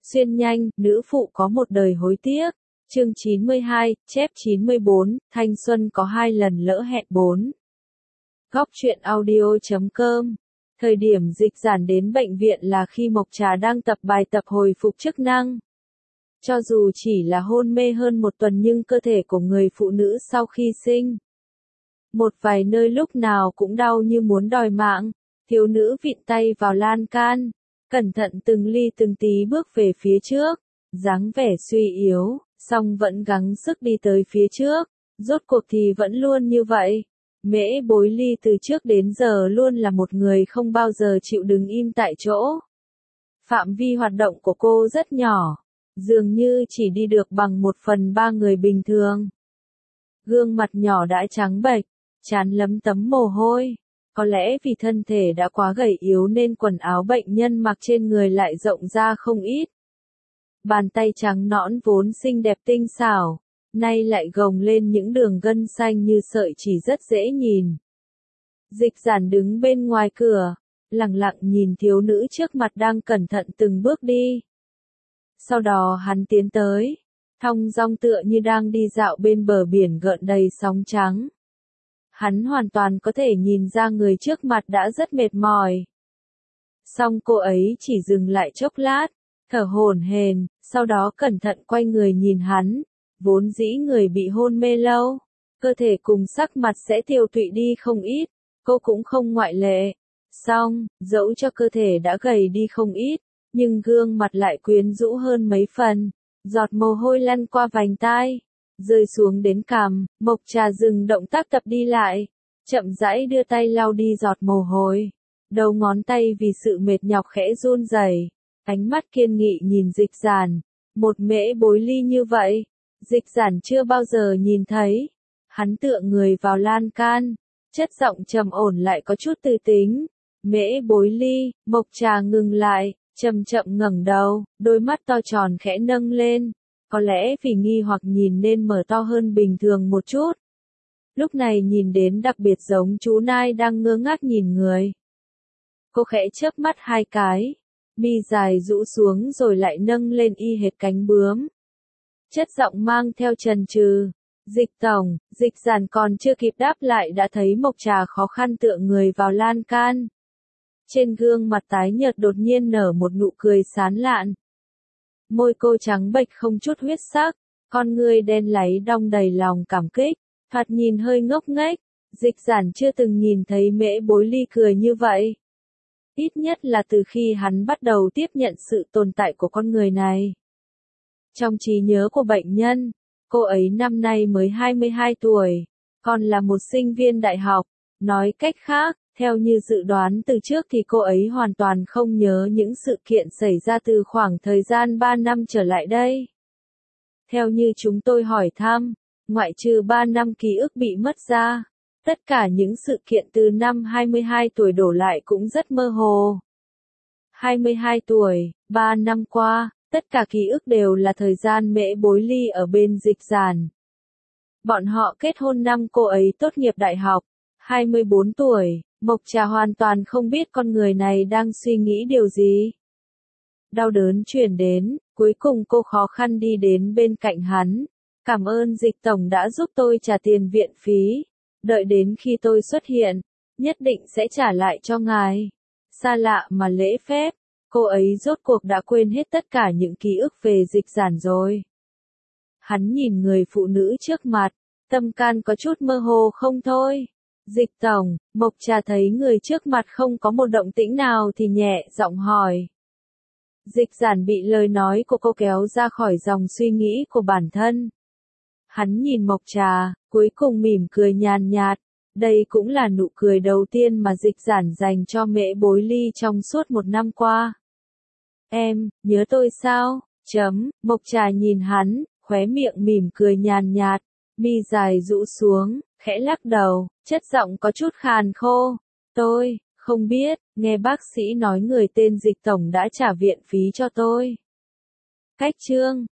Xuyên nhanh, nữ phụ có một đời hối tiếc. Chương 92, chép 94, thanh xuân có 2 lần lỡ hẹn 4. Góc truyện audio.com. Thời điểm Dịch Giản đến bệnh viện là khi Mộc Trà đang tập bài tập hồi phục chức năng. Cho dù chỉ là hôn mê hơn 1 tuần nhưng cơ thể của người phụ nữ sau khi sinh một vài nơi lúc nào cũng đau như muốn đòi mạng. Thiếu nữ vịn tay vào lan can, cẩn thận từng ly từng tí bước về phía trước, dáng vẻ suy yếu, song vẫn gắng sức đi tới phía trước. Rốt cuộc thì vẫn luôn như vậy. Mễ Bối Ly từ trước đến giờ luôn là một người không bao giờ chịu đứng im tại chỗ. Phạm vi hoạt động của cô rất nhỏ, dường như chỉ đi được bằng 1/3 người bình thường. Gương mặt nhỏ đã trắng bệch, trán lấm tấm mồ hôi. Có lẽ vì thân thể đã quá gầy yếu nên quần áo bệnh nhân mặc trên người lại rộng ra không ít. Bàn tay trắng nõn vốn xinh đẹp tinh xảo, nay lại gồng lên những đường gân xanh như sợi chỉ rất dễ nhìn. Dịch Giản đứng bên ngoài cửa, lặng lặng nhìn thiếu nữ trước mặt đang cẩn thận từng bước đi. Sau đó hắn tiến tới, thong dong tựa như đang đi dạo bên bờ biển gợn đầy sóng trắng. Hắn hoàn toàn có thể nhìn ra người trước mặt đã rất mệt mỏi. Song cô ấy chỉ dừng lại chốc lát, thở hổn hển, sau đó cẩn thận quay người nhìn hắn. Vốn dĩ người bị hôn mê lâu, cơ thể cùng sắc mặt sẽ tiêu tụy đi không ít, cô cũng không ngoại lệ. Song, dẫu cho cơ thể đã gầy đi không ít, nhưng gương mặt lại quyến rũ hơn mấy phần. Giọt mồ hôi lăn qua vành tai, rơi xuống đến cằm. Mộc Trà dừng động tác tập đi lại, chậm rãi đưa tay lau đi giọt mồ hôi. Đầu ngón tay vì sự mệt nhọc khẽ run rẩy, ánh mắt kiên nghị nhìn Dịch Giản. Một Mễ Bối Ly như vậy, Dịch Giản chưa bao giờ nhìn thấy. Hắn tựa người vào lan can, chất giọng trầm ổn lại có chút tư tính. Mễ Bối Ly. Mộc Trà ngừng lại, chậm chậm ngẩng đầu, đôi mắt to tròn khẽ nâng lên. Có lẽ vì nghi hoặc nhìn nên mở to hơn bình thường một chút. Lúc này nhìn đến đặc biệt giống chú nai đang ngơ ngác nhìn người. Cô khẽ chớp mắt 2 cái, mi dài rũ xuống rồi lại nâng lên y hệt cánh bướm. Chất giọng mang theo chần chừ. Dịch tổng. Dịch Giản còn chưa kịp đáp lại đã thấy Mộc Trà khó khăn tựa người vào lan can. Trên gương mặt tái nhợt đột nhiên nở một nụ cười sán lạn. Môi cô trắng bệch không chút huyết sắc, con ngươi đen láy đong đầy lòng cảm kích, thoạt nhìn hơi ngốc nghếch. Dịch Giản chưa từng nhìn thấy Mễ Bối Ly cười như vậy. Ít nhất là từ khi hắn bắt đầu tiếp nhận sự tồn tại của con người này. Trong trí nhớ của bệnh nhân, cô ấy năm nay mới 22 tuổi, còn là một sinh viên đại học. Nói cách khác, theo như dự đoán từ trước thì cô ấy hoàn toàn không nhớ những sự kiện xảy ra từ khoảng thời gian 3 năm trở lại đây. Theo như chúng tôi hỏi thăm, ngoại trừ 3 năm ký ức bị mất ra, tất cả những sự kiện từ năm 22 tuổi đổ lại cũng rất mơ hồ. 22 tuổi, 3 năm qua, tất cả ký ức đều là thời gian Mễ Bối Ly ở bên Dịch Giản. Bọn họ kết hôn năm cô ấy tốt nghiệp đại học, 24 tuổi, Mộc Trà hoàn toàn không biết con người này đang suy nghĩ điều gì. Đau đớn truyền đến, cuối cùng cô khó khăn đi đến bên cạnh hắn. Cảm ơn Dịch tổng đã giúp tôi trả tiền viện phí. Đợi đến khi tôi xuất hiện, nhất định sẽ trả lại cho ngài. Xa lạ mà lễ phép, cô ấy rốt cuộc đã quên hết tất cả những ký ức về Dịch Giản rồi. Hắn nhìn người phụ nữ trước mặt, tâm can có chút mơ hồ không thôi. Dịch tổng. Mộc Trà thấy người trước mặt không có một động tĩnh nào thì nhẹ giọng hỏi. Dịch Giản bị lời nói của cô kéo ra khỏi dòng suy nghĩ của bản thân. Hắn nhìn Mộc Trà, cuối cùng mỉm cười nhàn nhạt. Đây cũng là nụ cười đầu tiên mà Dịch Giản dành cho Mễ Bối Ly trong suốt 1 năm qua. Em, nhớ tôi sao? Mộc Trà nhìn hắn, khóe miệng mỉm cười nhàn nhạt, mi dài rũ xuống, khẽ lắc đầu, chất giọng có chút khàn khô. Tôi không biết, nghe bác sĩ nói người tên Dịch tổng đã trả viện phí cho tôi. Cách chương